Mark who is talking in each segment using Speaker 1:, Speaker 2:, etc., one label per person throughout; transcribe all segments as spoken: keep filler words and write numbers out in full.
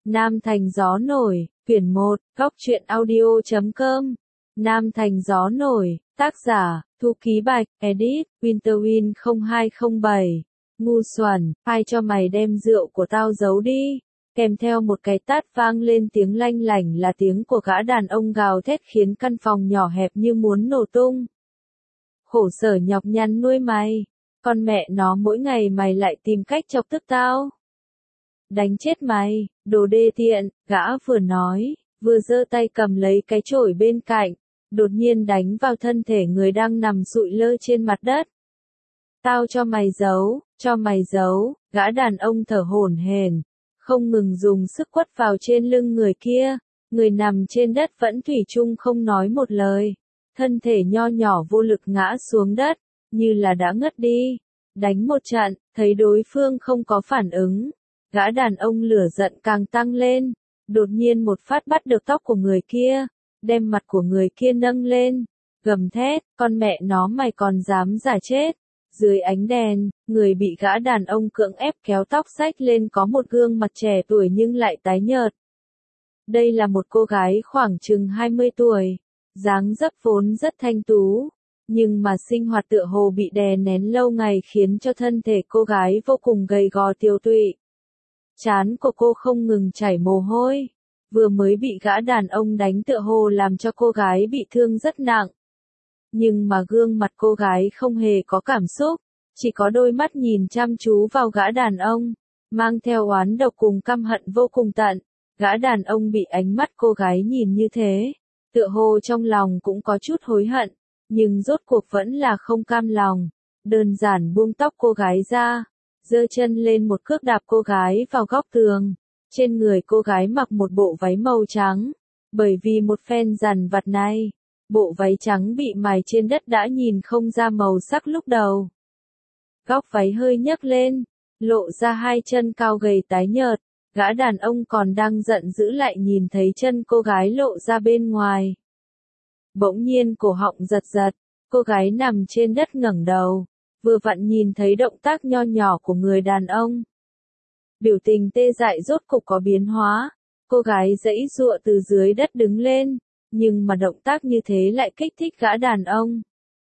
Speaker 1: Nam Thành Gió Nổi, quyển một, góc truyện audio chấm com. Nam Thành Gió Nổi, tác giả, Thu Ký Bạch, edit, Winterwind không hai không bảy. Ngu xuẩn, ai cho mày đem rượu của tao giấu đi. Kèm theo một cái tát vang lên tiếng lanh lảnh là tiếng của gã đàn ông gào thét khiến căn phòng nhỏ hẹp như muốn nổ tung. Khổ sở nhọc nhằn nuôi mày, con mẹ nó mỗi ngày mày lại tìm cách chọc tức tao. Đánh chết mày, đồ đê tiện, gã vừa nói, vừa giơ tay cầm lấy cái chổi bên cạnh, đột nhiên đánh vào thân thể người đang nằm sụi lơ trên mặt đất. Tao cho mày giấu, cho mày giấu, gã đàn ông thở hổn hển, không ngừng dùng sức quất vào trên lưng người kia, người nằm trên đất vẫn thủy chung không nói một lời, thân thể nho nhỏ vô lực ngã xuống đất, như là đã ngất đi. Đánh một trận, thấy đối phương không có phản ứng, gã đàn ông lửa giận càng tăng lên, đột nhiên một phát bắt được tóc của người kia, đem mặt của người kia nâng lên, gầm thét, con mẹ nó mày còn dám giả chết. Dưới ánh đèn, người bị gã đàn ông cưỡng ép kéo tóc xách lên có một gương mặt trẻ tuổi nhưng lại tái nhợt. Đây là một cô gái khoảng chừng hai mươi tuổi, dáng dấp vốn rất thanh tú, nhưng mà sinh hoạt tựa hồ bị đè nén lâu ngày khiến cho thân thể cô gái vô cùng gầy gò tiều tụy. Trán của cô không ngừng chảy mồ hôi, vừa mới bị gã đàn ông đánh tựa hồ làm cho cô gái bị thương rất nặng. Nhưng mà gương mặt cô gái không hề có cảm xúc, chỉ có đôi mắt nhìn chăm chú vào gã đàn ông, mang theo oán độc cùng căm hận vô cùng tận. Gã đàn ông bị ánh mắt cô gái nhìn như thế, tựa hồ trong lòng cũng có chút hối hận, nhưng rốt cuộc vẫn là không cam lòng, đơn giản buông tóc cô gái ra, giơ chân lên một cước đạp cô gái vào góc tường. Trên người cô gái mặc một bộ váy màu trắng, bởi vì một phen dằn vặt này, bộ váy trắng bị mài trên đất đã nhìn không ra màu sắc lúc đầu. Góc váy hơi nhấc lên, lộ ra hai chân cao gầy tái nhợt, gã đàn ông còn đang giận dữ lại nhìn thấy chân cô gái lộ ra bên ngoài. Bỗng nhiên cổ họng giật giật, cô gái nằm trên đất ngẩng đầu, vừa vặn nhìn thấy động tác nho nhỏ của người đàn ông. Biểu tình tê dại rốt cục có biến hóa, cô gái giãy giụa từ dưới đất đứng lên, nhưng mà động tác như thế lại kích thích gã đàn ông.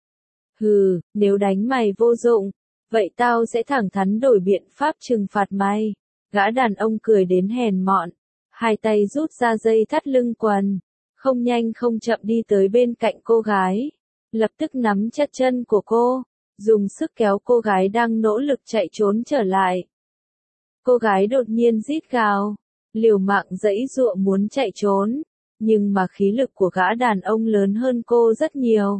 Speaker 1: Hừ, nếu đánh mày vô dụng, vậy tao sẽ thẳng thắn đổi biện pháp trừng phạt mày. Gã đàn ông cười đến hèn mọn, hai tay rút ra dây thắt lưng quần, không nhanh không chậm đi tới bên cạnh cô gái, lập tức nắm chặt chân của cô, dùng sức kéo cô gái đang nỗ lực chạy trốn trở lại. Cô gái đột nhiên rít gào, liều mạng giãy giụa muốn chạy trốn, nhưng mà khí lực của gã đàn ông lớn hơn cô rất nhiều.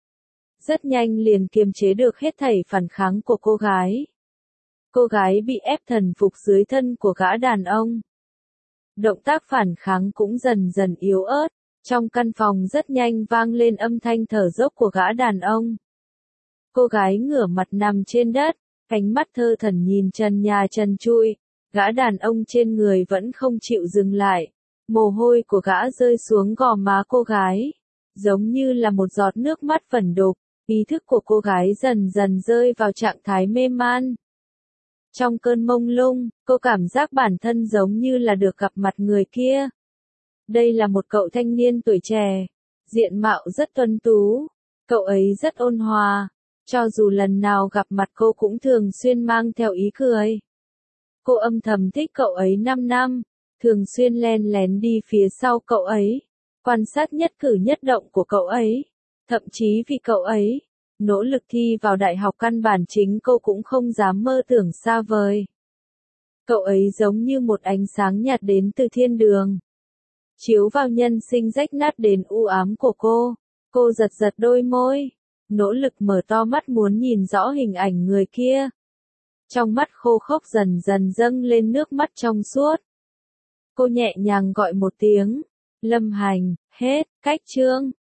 Speaker 1: Rất nhanh liền kiềm chế được hết thảy phản kháng của cô gái. Cô gái bị ép thần phục dưới thân của gã đàn ông. Động tác phản kháng cũng dần dần yếu ớt, trong căn phòng rất nhanh vang lên âm thanh thở dốc của gã đàn ông. Cô gái ngửa mặt nằm trên đất, ánh mắt thơ thẩn nhìn trần nhà trần trụi, gã đàn ông trên người vẫn không chịu dừng lại. Mồ hôi của gã rơi xuống gò má cô gái, giống như là một giọt nước mắt vẩn đục, ý thức của cô gái dần dần rơi vào trạng thái mê man. Trong cơn mông lung, cô cảm giác bản thân giống như là được gặp mặt người kia. Đây là một cậu thanh niên tuổi trẻ, diện mạo rất tuấn tú, cậu ấy rất ôn hòa, cho dù lần nào gặp mặt cô cũng thường xuyên mang theo ý cười. Cô âm thầm thích cậu ấy năm năm. Thường xuyên len lén đi phía sau cậu ấy, quan sát nhất cử nhất động của cậu ấy, thậm chí vì cậu ấy, nỗ lực thi vào đại học căn bản chính cô cũng không dám mơ tưởng xa vời. Cậu ấy giống như một ánh sáng nhạt đến từ thiên đường, chiếu vào nhân sinh rách nát đến u ám của cô. Cô giật giật đôi môi, nỗ lực mở to mắt muốn nhìn rõ hình ảnh người kia. Trong mắt khô khốc dần dần dâng lên nước mắt trong suốt. Cô nhẹ nhàng gọi một tiếng, Lâm Hành, hết, cách chương.